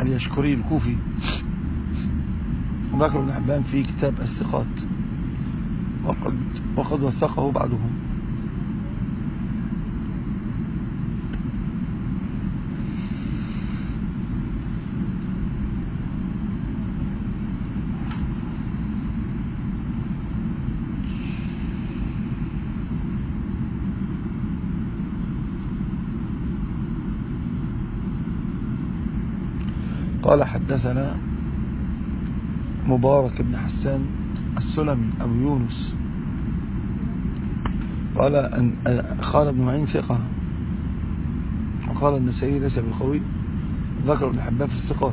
اليشكري الكوفي، وذكر ابن حبان في كتاب الثقات، وقد وثقه بعضهم. قال حدثنا مبارك بن حسان السلمي أبو يونس قال أن خالد بن معين ثقة، وقال النسائي ليس بالقوي، ذكر ابن حبان في الثقات.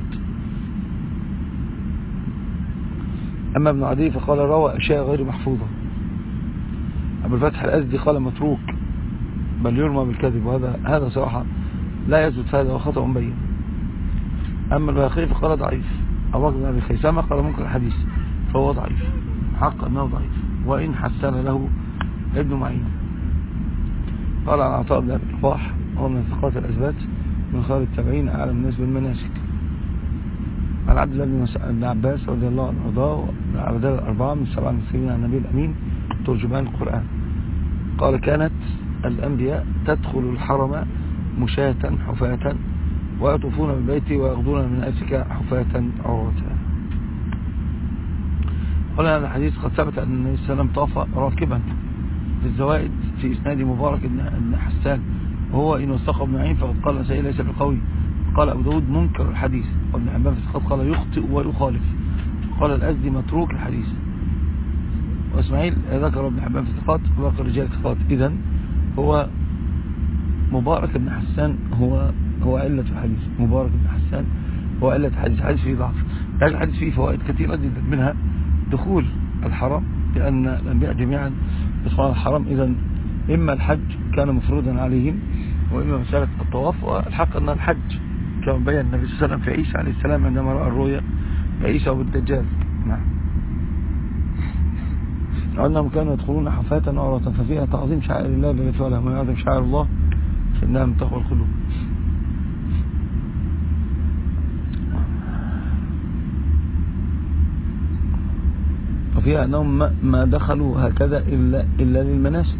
أما ابن عدي فقال روى أشياء غير محفوظة. أبو الفتح الأزدي قال متروك بل يرمى بالكذب، وهذا صراحة لا يثبت، هذا وخطأ مبين. أما الباقي فقال ضعيف. أبو بكر بن أبي خيثمة قال ممكن الحديث، فهو ضعيف، حق أنه ضعيف وإن حسن له ابن معين. قال عن عطاء بن أبي رباح هو من ثقات الأثبات من خير التابعين أعلم الناس بالمناسك. عن عبد الله بن عباس رضي الله عنه وارضاه العبدال الأربعة من 7 المسلمين عن النبي الأمين ترجمان القرآن قال كانت الأنبياء تدخل الحرم مشاة حفاة ويطوفون بالبيت ويغضون من أسك حفاة عروتا. قال هذا الحديث قد ثبت أن النبي صلى الله عليه وسلم طاف راكبا. في الزوائد في إسناد مبارك بن حسان وهو إن وثقه ابن معين فقد قال النسائي ليس بالقوي. قال أبو داود منكر الحديث، وابن حبان في الثقات قال يخطئ ويخالف. قال الأزدي متروك الحديث. وإسماعيل ذكر ابن حبان في الثقات وذكر رجال الثقات. إذن هو مبارك بن حسان هو علة الحديث. مبارك بن حسان هو علة الحديث. الحديث فيه ضعف، لكن الحديث فيه فوائد كثيرة جدا، منها دخول الحرم لأن الأنبياء جميعا يدخلون الحرم. إذن إما الحج كان مفروضا عليهم وإما مسألة الطواف. والحق أن الحج كما بين النبي صلى الله عليه وسلم في عيسى عليه السلام عندما رأى الرؤيا بعيسى وبالدجال. نعم. وأنهم كانوا يدخلون حفاة عراة ففيها تعظيم شعائر الله التي فيها من يعظم شعائر الله فإنها من تقوى القلوب. وفيها أنهم ما دخلوا هكذا إلا للمناسك،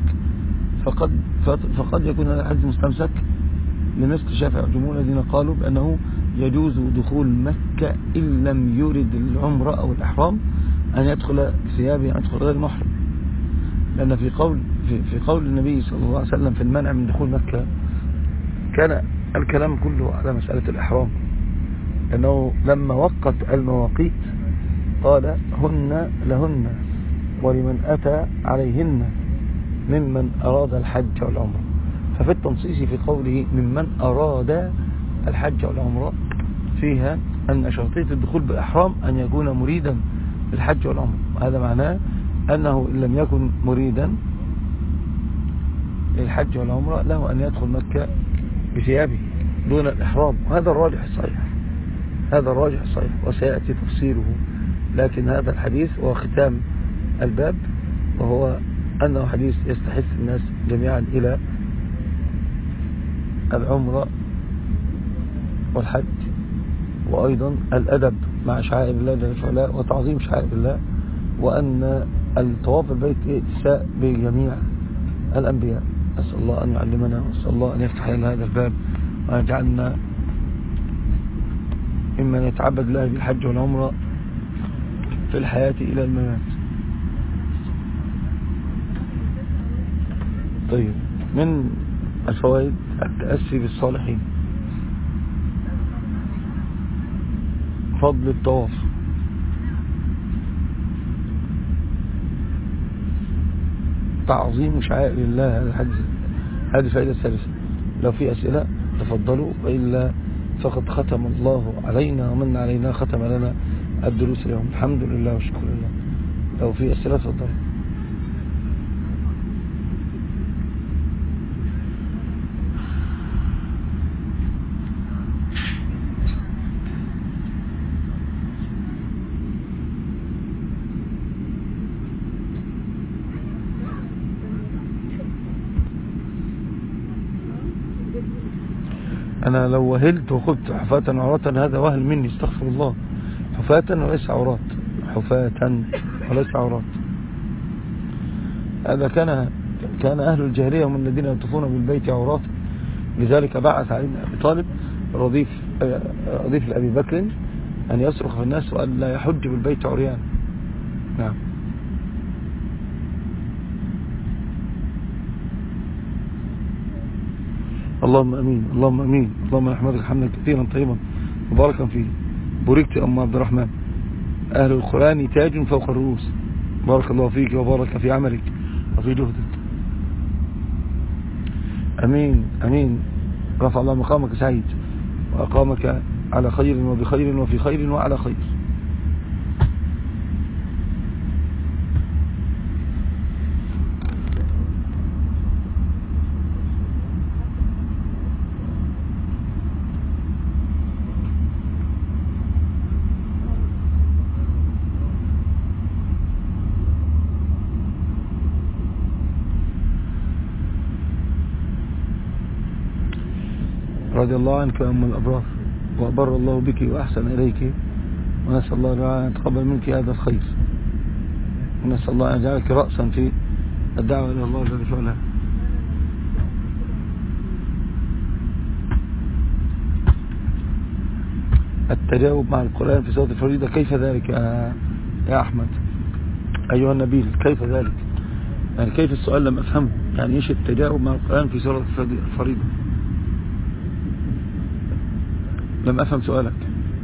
فقد يكون هذا الحديث مستمسك لنسك شافع الجمهور الذين قالوا بأنه يجوز دخول مكة إن لم يرد العمرة أو الإحرام أن يدخل ثيابه، أن يدخل غير محرم. لأن في قول النبي صلى الله عليه وسلم في المنع من دخول مكة كان الكلام كله على مسألة الإحرام، لأنه لما وقت المواقيت قال هن لهن ولمن أتى عليهن ممن أراد الحج والعمرة. ففي التنصيص في قوله ممن أراد الحج والعمرة فيها أن شرطية الدخول بإحرام أن يكون مريدا للحج والعمرة. هذا معناه أنه إن لم يكن مريدا للحج والعمرة له أن يدخل مكة بثيابه دون الإحرام. وهذا الراجح الصحيح، هذا الراجح الصحيح وسيأتي تفسيره. لكن هذا الحديث هو ختام الباب، وهو أنه حديث يستحث الناس جميعا إلى العمرة والحج، وأيضا الأدب مع شعائر الله جل وعلا وتعظيم شعائر الله، وأن الطواف البيت ائتساء بجميع الأنبياء. أسأل الله أن يعلمنا، وأسأل الله أن يفتح لنا هذا الباب وأن يجعلنا ممن يتعبد الله بالحج والعمرة في الحياة إلى الممات. طيب، من الفوائد التأسي بالصالحين. فضل الطواف. تعظيم شعائر الله. هذا الحديث، هذه فائدة الثالثة. لو في أسئلة تفضلوا، وإلا فقد ختم الله علينا ومن علينا، ختم لنا الدروس اليوم. الحمد لله والشكر لله. لو في أسئلة تفضلوا. أنا لو وهلت وخبت حفاة عراة هذا وهل مني، استغفر الله. حفاة وليس عورات، حفاة وليس عورات. هذا كان أهل الجاهلية هم الذين يطوفون بالبيت عورات. لذلك بعث علي بن أبي طالب رضيف لأبي بكر أن يصرخ في الناس وأن لا يحج بالبيت عريان. نعم. اللهم أمين، اللهم أمين، اللهم نحمدك حمدا كثيرا طيبا مباركا فيه. بوركت أم عبد الرحمن. أهل القرآن تاج فوق الرؤوس. بارك الله فيك وبارك في عملك وفي جهدك. أمين أمين. رفع الله مقامك سعيد وأقامك على خير وبخير وفي خير وعلى خير. رضي الله عنك يا أم الأبرار، وأبر الله بك وأحسن إليك، ونسأل الله أن يتقبل منك هذا الخير، ونسأل الله أن يجعلك رأسا في الدعوة إلى الله جل وعلا. التجاوب مع القرآن في سورة الفريضة، كيف ذلك يا أحمد أيها النبيل؟ كيف ذلك؟ يعني كيف السؤال لم أفهمه؟ يعني إيش التجاوب مع القرآن في سورة الفريضة؟ لم أفهم سؤالك.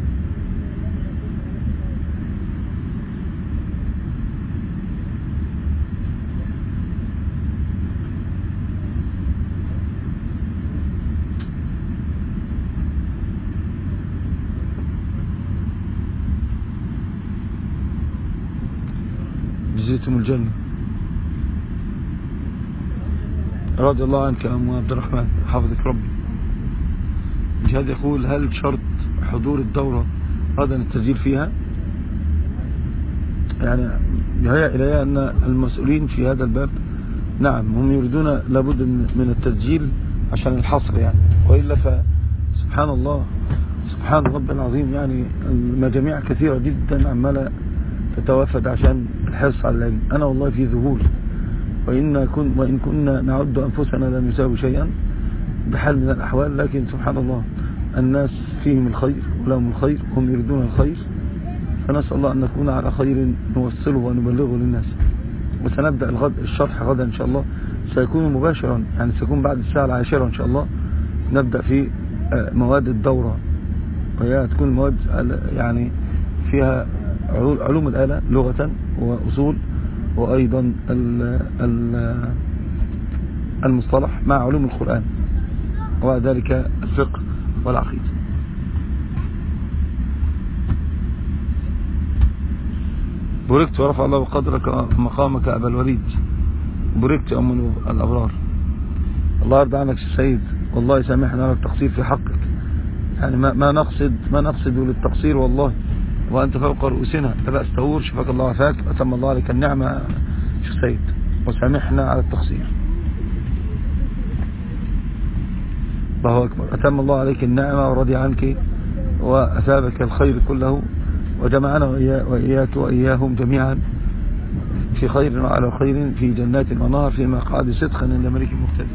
جزيتم الجنة. رضي الله عنك يا أم عبد الرحمن، حفظك ربي. جهاد يقول: هل شرط حضور الدورة هذا التسجيل فيها؟ يعني يهيأ إلي أن المسؤولين في هذا الباب نعم هم يريدون لابد من التسجيل عشان الحصر يعني، وإلا فسبحان الله سبحان رب العظيم، يعني المجاميع كثيرة جدا عمالة تتوافد عشان الحرص على العلم. أنا والله في ذهول، وإن كنا نعد أنفسنا لا نساوي شيئا بحال من الأحوال، لكن سبحان الله الناس فيهم الخير ولهم الخير، هم يريدون الخير، فنسأل الله أن نكون على خير نوصله ونبلغه للناس. وسنبدأ الشرح غدا إن شاء الله، سيكون مباشرا، يعني سيكون بعد الساعة 10 إن شاء الله. نبدأ في مواد الدورة، وهي تكون مواد يعني فيها علوم الآلة لغة وأصول، وأيضا المصطلح مع علوم القرآن، وذلك الفقه والعقيدة. بوركت ورفع الله قدرك مقامك أبا الوليد. بوركت أم الأبرار. الله يرضى عنك سيد، والله سامحنا على التقصير في حقك، يعني ما نقصد للتقصير والله، وأنت فوق رؤوسنا، لا بأس تهور، شفاك الله وعافاك، أتم الله عليك النعمة شيخ سيد، وسامحنا على التقصير. الله أكبر. أتم الله عليك النعمة ورضي عنك وأثابك الخير كله، وجمعنا وإياك وإياهم جميعا في خير وعلى خير في جنات ونهر في مقعد صدق عند ملك مقتدر.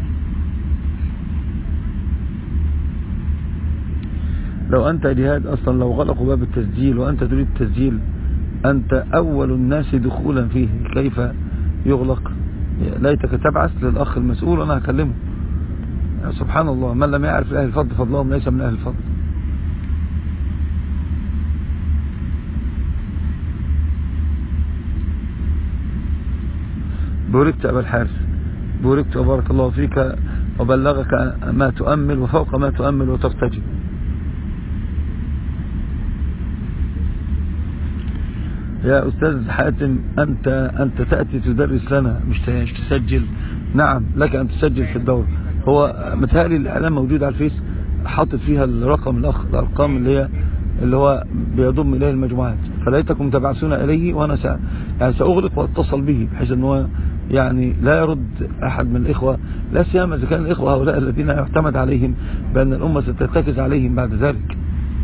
لو أنت جهاد أصلا لو غلقوا باب التسجيل وأنت تريد التسجيل، أنت أول الناس دخولا فيه، كيف يغلق؟ ليتك تبعث للأخ المسؤول وأنا هكلمه. سبحان الله، من لم يعرف أهل الفضل فضلهم ليس من أهل الفضل. بوركت أبا الحارث، بوركت وبارك الله فيك وبلغك ما تؤمل وفوق ما تؤمل وترتجي. يا أستاذ حاتم، أنت تأتي تدرس لنا مش تسجل. نعم لك أن تسجل في الدور. هو متهيألي الإعلام موجود على الفيس، حاطط فيها الرقم الأرقام اللي هو بيضم إليه المجموعات، فليتكم تبعثون إليه، وأنا يعني سأغلق وأتصل به بحيث أنه يعني لا يرد أحد من الإخوة، لا سيما إذا كان الإخوة هؤلاء الذين يعتمد عليهم بأن الأمة سترتكز عليهم بعد ذلك.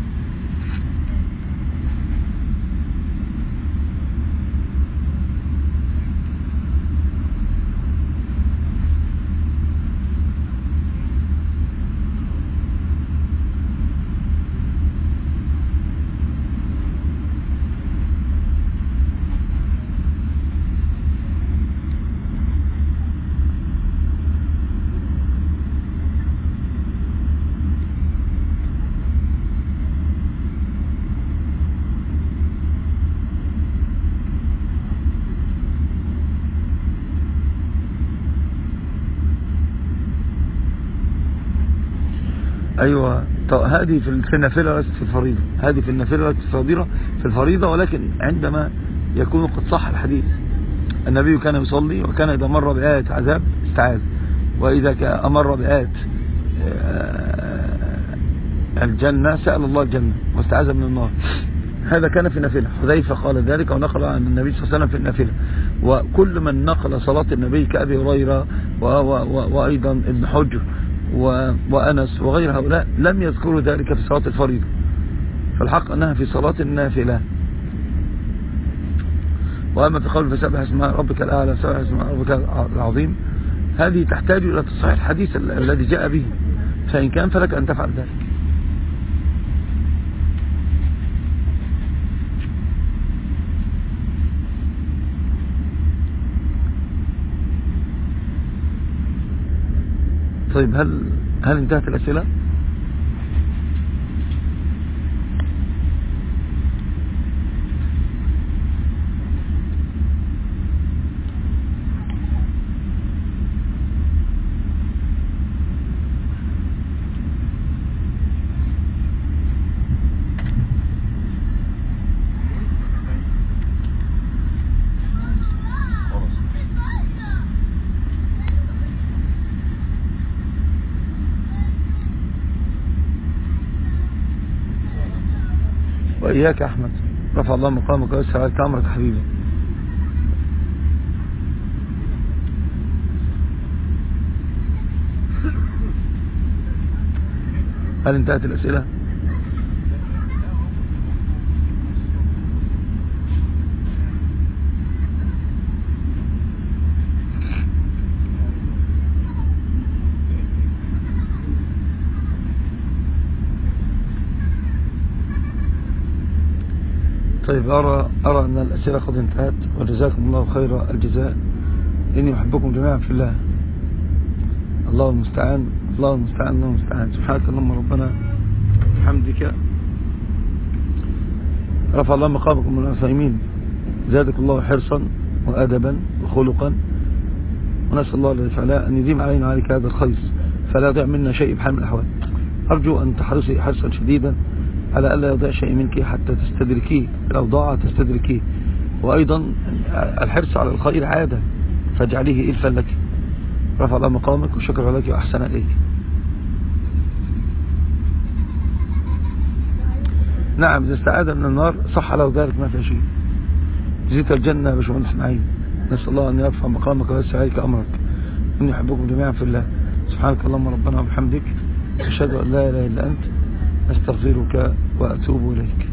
أيوة، هذه في النافلة ليست في الفريضة، هذه في النافلة ليست في الفريضة، ولكن عندما يكون قد صح الحديث. النبي كان يصلي وكان إذا مر بآية عذاب استعاذ، وإذا أمر بآية الجنة سأل الله الجنة واستعاذ من النار. هذا كان في النافلة. حذيفة قال ذلك ونقل عن النبي صلى الله عليه وسلم في النافلة. وكل من نقل صلاة النبي كأبي هريرة وأيضا ابن حجر وأنس وغير هؤلاء لم يذكروا ذلك في صلاة الفريضة، فالحق أنها في صلاة النافلة. وأما في قول فسبح اسم ربك الأعلى سبح اسم ربك العظيم، هذه تحتاج إلى تصحيح الحديث الذي جاء به، فإن كان فلك أن تفعل ذلك. طيب، هل انتهت الأسئلة؟ وإياك أحمد، رفع الله مقامك ويسر عليك أمرك حبيبي. هل انتهت الأسئلة؟ طيب، أرى أن الأسئلة قد انتهت، وجزاكم الله خير الجزاء. إني أحبكم جميعا في الله. الله المستعان، الله المستعان، الله المستعان. سبحانك اللهم ربنا بحمدك. رفع الله مقامكم من الصائمين، زادك الله حرصا وأدبا وخلقا، ونسأل الله العلي أن يديم علينا عليك هذا الخير، فلا يضيع منا شيء بحال من الأحوال. أرجو أن تحرصي حرصا شديدا على ألا يضيع شيء منك حتى تستدركيه، لو ضاع تستدركيه. وأيضا الحرص على الخير عادة، فاجعليه إلفا لك. رفع الله مقامك وشكر لك وأحسن إليك. نعم، إذا استعاد من النار صح له ذلك، ما في شيء. جزيت الجنة يا باشمهندس معين. نسأل الله أن يرفع مقامك ويسر عليك أمرك. إني أحبكم جميعا في الله. سبحانك اللهم ربنا وبحمدك، أشهد أن لا إله إلا أنت، أستغفرك وأتوب إليك.